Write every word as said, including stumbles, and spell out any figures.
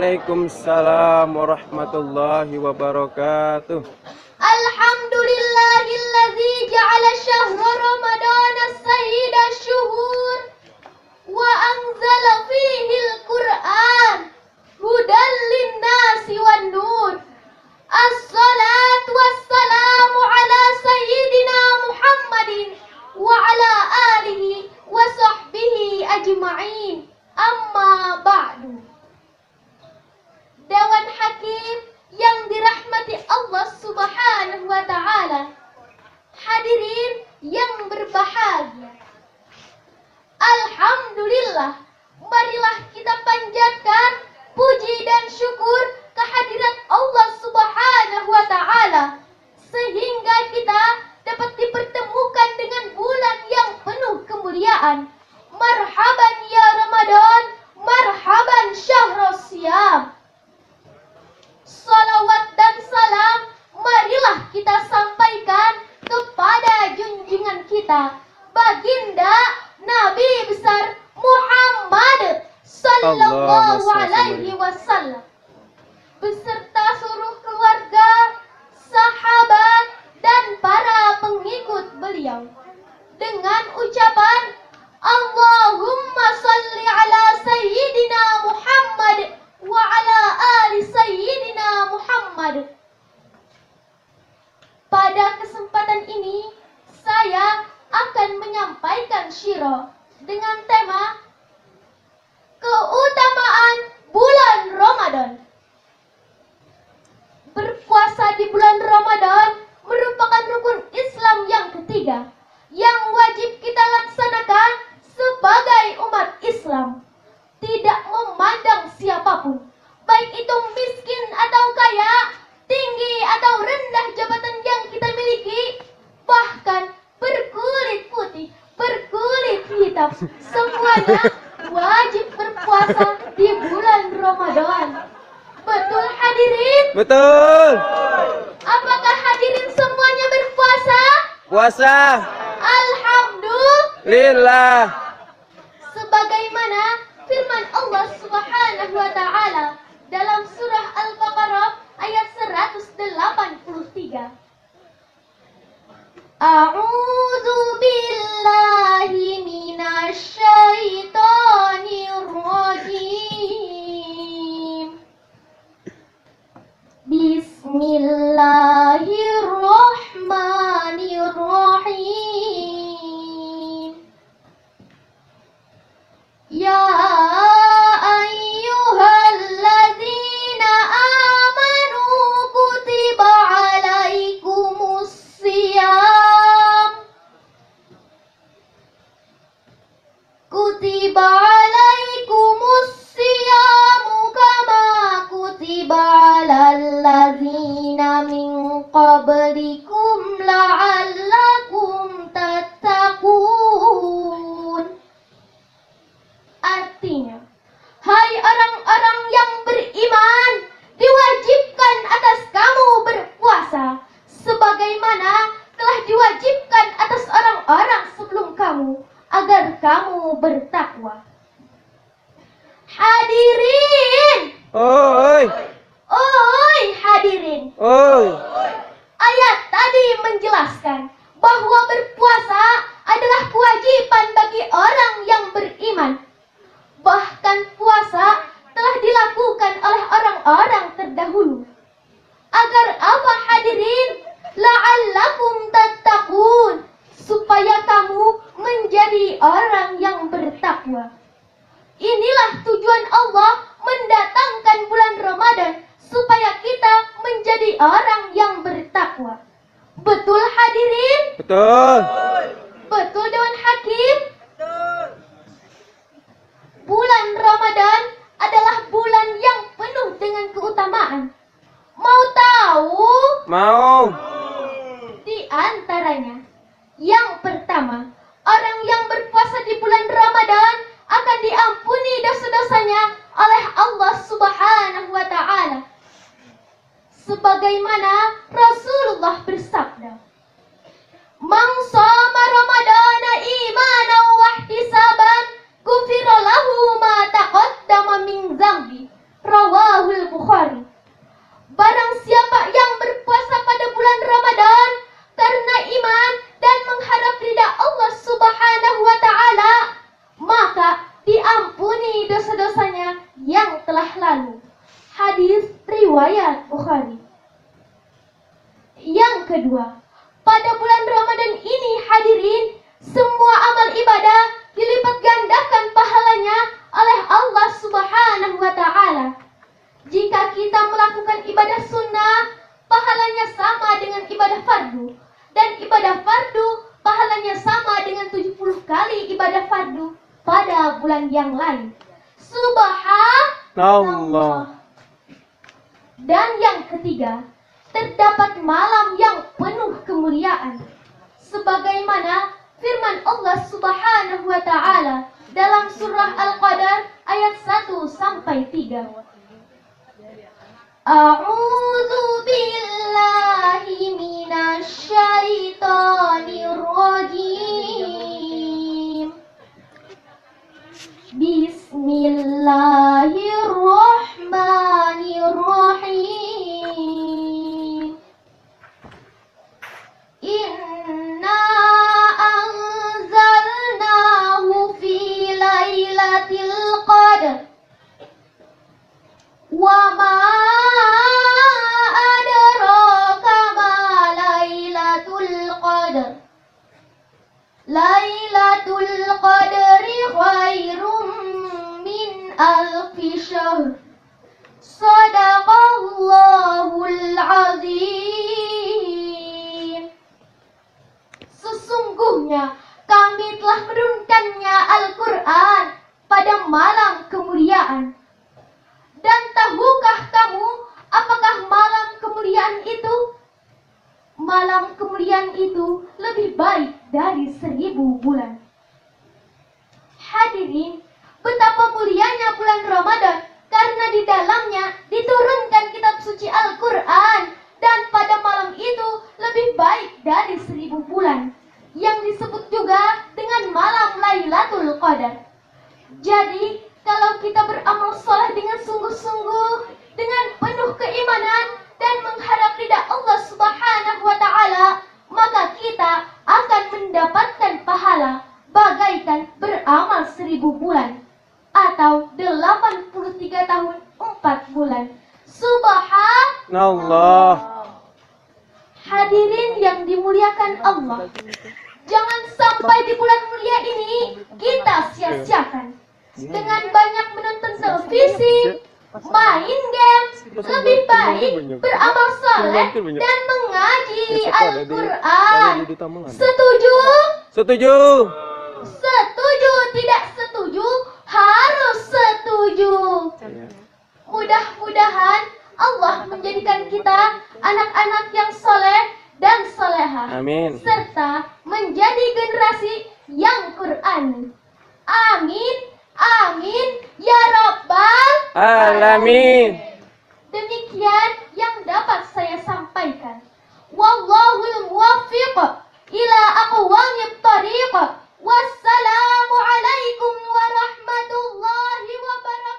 Waalaikumsalam warahmatullahi wabarakatuh. Alhamdulillahilladzi ja'ala syahra ramadana sayyida syuhur wa anzala fihil Qur'an hudan linnasi wan nur. Assalatu wassalamu ala sayyidina Muhammadin wa ala alihi wa sahbihi ajma'in. Amma ba'du. Dewan Hakim yang dirahmati Allah Subhanahu wa ta'ala, hadirin yang berbahagia, alhamdulillah, marilah kita panjatkan puji dan syukur kehadirat Allah Subhanahu wa ta'ala, sehingga kita dapat dipertemukan dengan bulan yang penuh kemuliaan. Marhaban ya Ramadan, marhaban syahrus siyam. Salawat dan salam marilah kita sampaikan kepada junjungan kita, baginda Nabi besar Muhammad sallallahu alaihi wasallam, beserta seluruh keluarga, sahabat, dan para pengikut beliau, dengan ucapan Allahumma salli ala sayyidina Muhammad wa ala ali sayyidina Muhammad. Pada kesempatan ini saya akan menyampaikan syiro dengan tema keutamaan bulan Ramadan. Berpuasa di bulan Ramadan merupakan rukun Islam yang ketiga yang wajib kita laksanakan sebagai umat Islam, tidak memandang siapapun, baik itu miskin atau kaya, tinggi atau rendah jabatan yang kita miliki, bahkan berkulit putih, berkulit hitam, semuanya wajib berpuasa di bulan Ramadan. Betul hadirin? Betul. Apakah hadirin semuanya berpuasa? Puasa. Alhamdulillah. Sebagaimana firman Allah Subhanahu wa ta'ala dalam surah Al-Baqarah ayat seratus delapan puluh tiga. A'udzu billahi minasy syaithanir rajim. Bismillahirrahmanirrahim. Ya ayyuhalladzina amanu kutiba alaikumus siyam kutiba alaikumus siyamu kama kutiba alal ladzina min qablikum la'allakum tattaqun. Artinya, hai orang-orang yang beriman, diwajibkan atas kamu berpuasa sebagaimana telah diwajibkan atas orang-orang sebelum kamu, agar kamu bertakwa. Hadirin, Oi. oi hadirin, Oi. ayat tadi menjelaskan bahwa berpuasa adalah kewajiban bagi orang yang beriman. Bahkan puasa telah dilakukan oleh orang-orang terdahulu. Agar apa hadirin? La'allakum tattaqun, supaya kamu menjadi orang yang bertakwa. Inilah tujuan Allah mendatangkan bulan Ramadan, supaya kita menjadi orang yang bertakwa. Betul hadirin? Betul. Betul Dewan Hakim? Bulan Ramadan adalah bulan yang penuh dengan keutamaan. Mau tahu? Mau. Di antaranya, yang pertama, orang yang berpuasa di bulan Ramadan akan diampuni dosa-dosanya oleh Allah Subhanahu wa ta'ala. Sebagaimana Rasulullah bersabda, "Man shoma Ramadana imanan wa ihtisaban, ghufira lahu ma taqaddama min dzambi." Rawahu kedua, pada bulan Ramadan ini hadirin, semua amal ibadah dilipat gandakan pahalanya oleh Allah Subhanahu wa Ta'ala. Jika kita melakukan ibadah sunnah, pahalanya sama dengan ibadah fardu, dan ibadah fardu pahalanya sama dengan tujuh puluh kali ibadah fardu pada bulan yang lain. Subhanallah. Dan yang ketiga, terdapat malam yang penuh kemuliaan, sebagaimana firman Allah Subhanahu wa Ta'ala dalam surah Al-Qadar ayat satu sampai tiga. A'udzu billahi minasy syaithanir rajim. Bismillahirrahmanirrahim. Inna anzalnahu fi lailatul qadr. Wa ma adraka ma lailatul qadr. Lailatul qadri khairum min alfi syahr. Sadaqallahul azim. Sesungguhnya kami telah menurunkannya Al-Quran pada malam kemuliaan. Dan tahukah kamu apakah malam kemuliaan itu? Malam kemuliaan itu lebih baik dari seribu bulan. Hadirin, betapa mulianya bulan Ramadan karena di dalamnya diturunkan kitab suci Al-Quran, dan pada malam itu lebih baik dari seribu bulan, yang disebut juga dengan malam Lailatul Qadar. Jadi, kalau kita beramal soleh dengan sungguh-sungguh, dengan penuh keimanan dan mengharap ridha Allah Subhanahu wa Ta'ala, maka kita akan mendapatkan pahala bagaikan beramal seribu bulan atau delapan puluh tiga tahun empat bulan. Subhanallah. Hadirin yang dimuliakan Allah, jangan sampai di bulan mulia ini kita sia-siakan dengan banyak menonton televisi, main game. Lebih baik beramal saleh dan mengaji Al-Quran. Setuju? Setuju. Setuju, tidak setuju, harus setuju. Mudah-mudahan Allah menjadikan kita anak-anak yang soleh dan solehah. Amin. Serta menjadi generasi yang Qur'ani. Amin. Amin ya rabbal alamin. Demikian yang dapat saya sampaikan. Wallahul muwaffiq ila aqwamit thariq. Wassalamu alaikum warahmatullahi wabarakatuh.